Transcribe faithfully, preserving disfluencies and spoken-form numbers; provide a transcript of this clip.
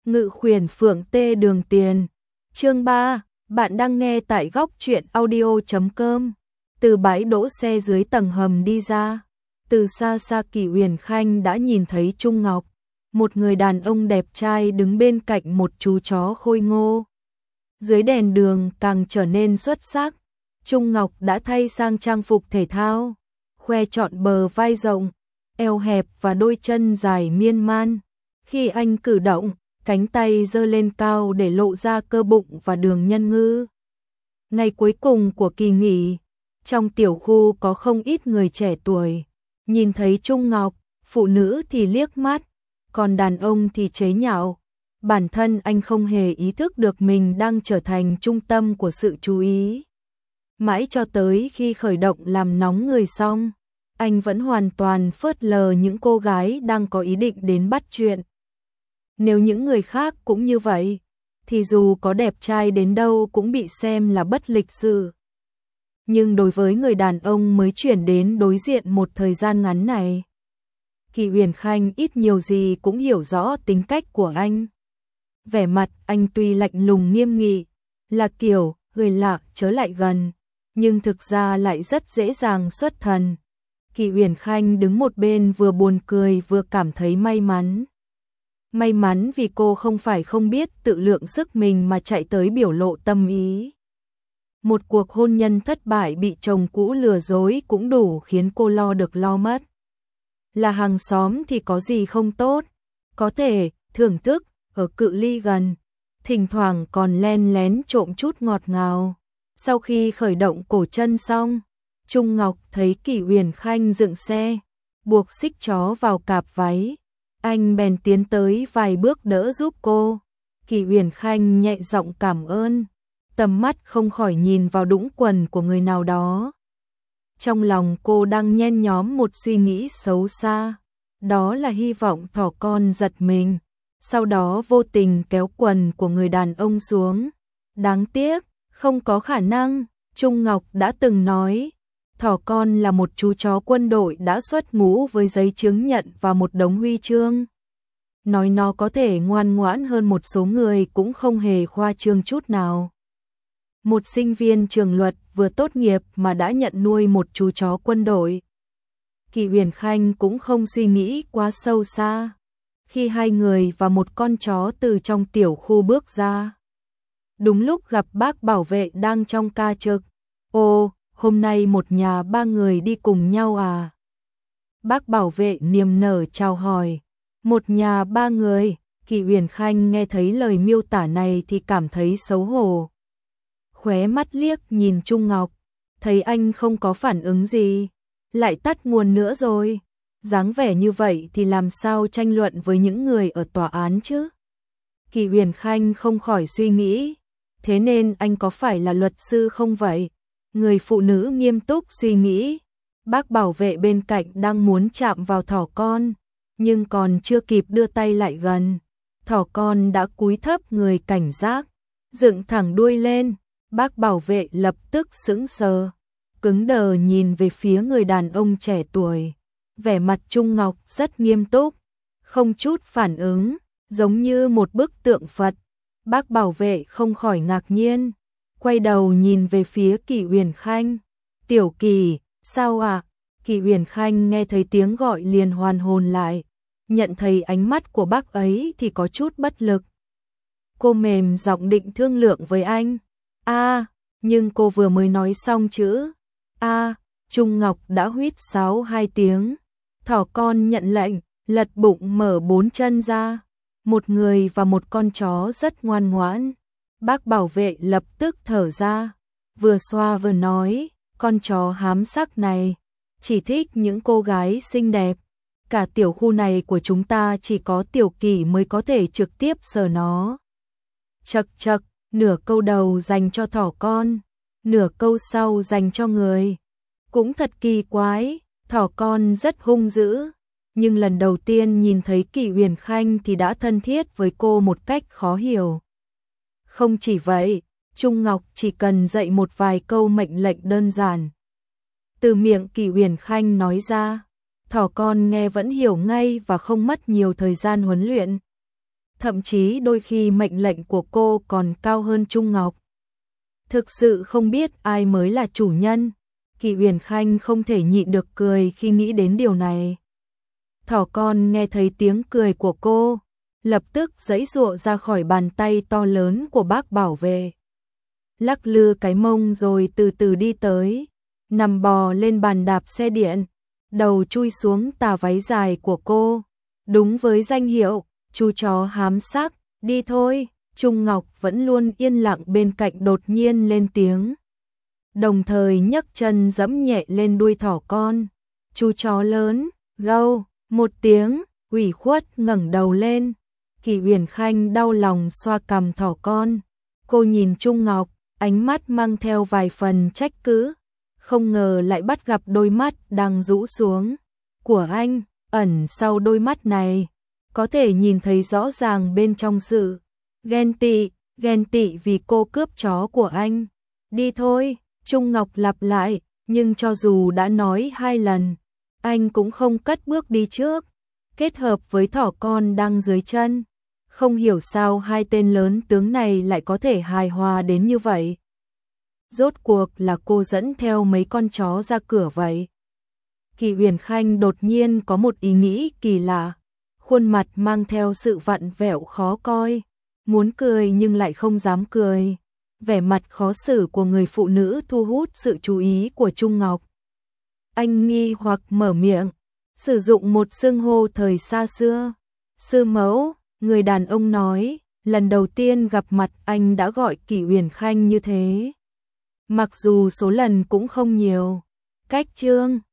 Ngự khuyển phượng tê đường tiền. Chương ba, bạn đang nghe tại góc truyện audio chấm com. Từ bãi đỗ xe dưới tầng hầm đi ra, từ xa xa Kỷ Uyển Khanh đã nhìn thấy Trung Ngọc, một người đàn ông đẹp trai đứng bên cạnh một chú chó khôi ngô. Dưới đèn đường càng trở nên xuất sắc, Trung Ngọc đã thay sang trang phục thể thao, khoe trọn bờ vai rộng, eo hẹp và đôi chân dài miên man. Khi anh cử động, cánh tay giơ lên cao để lộ ra cơ bụng và đường nhân ngư. Ngày cuối cùng của kỳ nghỉ, trong tiểu khu có không ít người trẻ tuổi, nhìn thấy Trung Ngọc, phụ nữ thì liếc mắt, còn đàn ông thì chế nhạo. Bản thân anh không hề ý thức được mình đang trở thành trung tâm của sự chú ý. Mãi cho tới khi khởi động làm nóng người xong, anh vẫn hoàn toàn phớt lờ những cô gái đang có ý định đến bắt chuyện. Nếu những người khác cũng như vậy, thì dù có đẹp trai đến đâu cũng bị xem là bất lịch sự. Nhưng đối với người đàn ông mới chuyển đến đối diện một thời gian ngắn này, Kỷ Uyển Khanh ít nhiều gì cũng hiểu rõ tính cách của anh. Vẻ mặt anh tuy lạnh lùng nghiêm nghị, là kiểu người lạ chớ lại gần, nhưng thực ra lại rất dễ dàng xuất thần. Kỷ Uyển Khanh đứng một bên vừa buồn cười vừa cảm thấy may mắn. May mắn vì cô không phải không biết tự lượng sức mình mà chạy tới biểu lộ tâm ý. Một cuộc hôn nhân thất bại bị chồng cũ lừa dối cũng đủ khiến cô lo được lo mất. Là hàng xóm thì có gì không tốt, có thể thưởng thức ở cự ly gần, thỉnh thoảng còn len lén trộm chút ngọt ngào. Sau khi khởi động cổ chân xong, Trung Ngọc thấy Kỷ Uyển Khanh dựng xe, buộc xích chó vào cạp váy. Anh bèn tiến tới vài bước đỡ giúp cô. Kỷ Uyển Khanh nhẹ giọng cảm ơn, tầm mắt không khỏi nhìn vào đũng quần của người nào đó. Trong lòng cô đang nhen nhóm một suy nghĩ xấu xa, đó là hy vọng thỏ con giật mình, sau đó vô tình kéo quần của người đàn ông xuống. Đáng tiếc, không có khả năng. Trung Ngọc đã từng nói, thỏ con là một chú chó quân đội đã xuất ngũ với giấy chứng nhận và một đống huy chương. Nói nó có thể ngoan ngoãn hơn một số người cũng không hề khoa trương chút nào. Một sinh viên trường luật vừa tốt nghiệp mà đã nhận nuôi một chú chó quân đội. Kỷ Uyển Khanh cũng không suy nghĩ quá sâu xa. Khi hai người và một con chó từ trong tiểu khu bước ra, đúng lúc gặp bác bảo vệ đang trong ca trực. Ô, hôm nay một nhà ba người đi cùng nhau à? Bác bảo vệ niềm nở chào hỏi. Một nhà ba người. Kỷ Uyển Khanh nghe thấy lời miêu tả này thì cảm thấy xấu hổ. Khóe mắt liếc nhìn Trung Ngọc, thấy anh không có phản ứng gì, lại tắt nguồn nữa rồi. Dáng vẻ như vậy thì làm sao tranh luận với những người ở tòa án chứ? Kỷ Uyển Khanh không khỏi suy nghĩ, thế nên anh có phải là luật sư không vậy? Người phụ nữ nghiêm túc suy nghĩ, bác bảo vệ bên cạnh đang muốn chạm vào thỏ con, nhưng còn chưa kịp đưa tay lại gần, thỏ con đã cúi thấp người cảnh giác, dựng thẳng đuôi lên. Bác bảo vệ lập tức sững sờ, cứng đờ nhìn về phía người đàn ông trẻ tuổi. Vẻ mặt Trung Ngọc rất nghiêm túc, không chút phản ứng, giống như một bức tượng Phật. Bác bảo vệ không khỏi ngạc nhiên, quay đầu nhìn về phía Kỷ Uyển Khanh. Tiểu Kỷ, sao ạ? À? Kỷ Uyển Khanh nghe thấy tiếng gọi liền hoàn hồn lại, nhận thấy ánh mắt của bác ấy thì có chút bất lực. Cô mềm giọng định thương lượng với anh. A, à, nhưng cô vừa mới nói xong chữ A, à, Trung Ngọc đã huýt sáo hai tiếng. Thỏ con nhận lệnh, lật bụng mở bốn chân ra. Một người và một con chó rất ngoan ngoãn. Bác bảo vệ lập tức thở ra, vừa xoa vừa nói, con chó hám sắc này chỉ thích những cô gái xinh đẹp. Cả tiểu khu này của chúng ta chỉ có Tiểu Kỷ mới có thể trực tiếp sờ nó. Chật chật, nửa câu đầu dành cho thỏ con, nửa câu sau dành cho người. Cũng thật kỳ quái, thỏ con rất hung dữ, nhưng lần đầu tiên nhìn thấy Kỷ Uyển Khanh thì đã thân thiết với cô một cách khó hiểu. Không chỉ vậy, Trung Ngọc chỉ cần dạy một vài câu mệnh lệnh đơn giản, từ miệng Kỷ Uyển Khanh nói ra, thỏ con nghe vẫn hiểu ngay và không mất nhiều thời gian huấn luyện. thậm chí đôi khi mệnh lệnh của cô còn cao hơn Trung Ngọc. Thực sự không biết ai mới là chủ nhân. Kỷ Uyển Khanh không thể nhịn được cười khi nghĩ đến điều này. Thỏ con nghe thấy tiếng cười của cô, lập tức giãy giụa ra khỏi bàn tay to lớn của bác bảo vệ. Lắc lư cái mông rồi từ từ đi tới, nằm bò lên bàn đạp xe điện, đầu chui xuống tà váy dài của cô. Đúng với danh hiệu, chú chó hám sắc, đi thôi. Trung Ngọc vẫn luôn yên lặng bên cạnh đột nhiên lên tiếng, đồng thời nhấc chân giẫm nhẹ lên đuôi thỏ con. Chú chó lớn, gâu, một tiếng, ủy khuất ngẩng đầu lên. Kỷ Uyển Khanh đau lòng xoa cằm thỏ con. Cô nhìn Trung Ngọc, ánh mắt mang theo vài phần trách cứ. Không ngờ lại bắt gặp đôi mắt đang rũ xuống của anh, ẩn sau đôi mắt này, có thể nhìn thấy rõ ràng bên trong sự ghen tị, ghen tị vì cô cướp chó của anh. Đi thôi, Trung Ngọc lặp lại, nhưng cho dù đã nói hai lần, anh cũng không cất bước đi trước, kết hợp với thỏ con đang dưới chân. Không hiểu sao hai tên lớn tướng này lại có thể hài hòa đến như vậy. Rốt cuộc là cô dẫn theo mấy con chó ra cửa vậy. Kỷ Uyển Khanh đột nhiên có một ý nghĩ kỳ lạ, khuôn mặt mang theo sự vặn vẹo khó coi, muốn cười nhưng lại không dám cười. Vẻ mặt khó xử của người phụ nữ thu hút sự chú ý của Trung Ngọc. Anh nghi hoặc mở miệng, sử dụng một xưng hô thời xa xưa. Sư mẫu, người đàn ông nói, lần đầu tiên gặp mặt anh đã gọi Kỷ Uyển Khanh như thế. Mặc dù số lần cũng không nhiều. Cách chương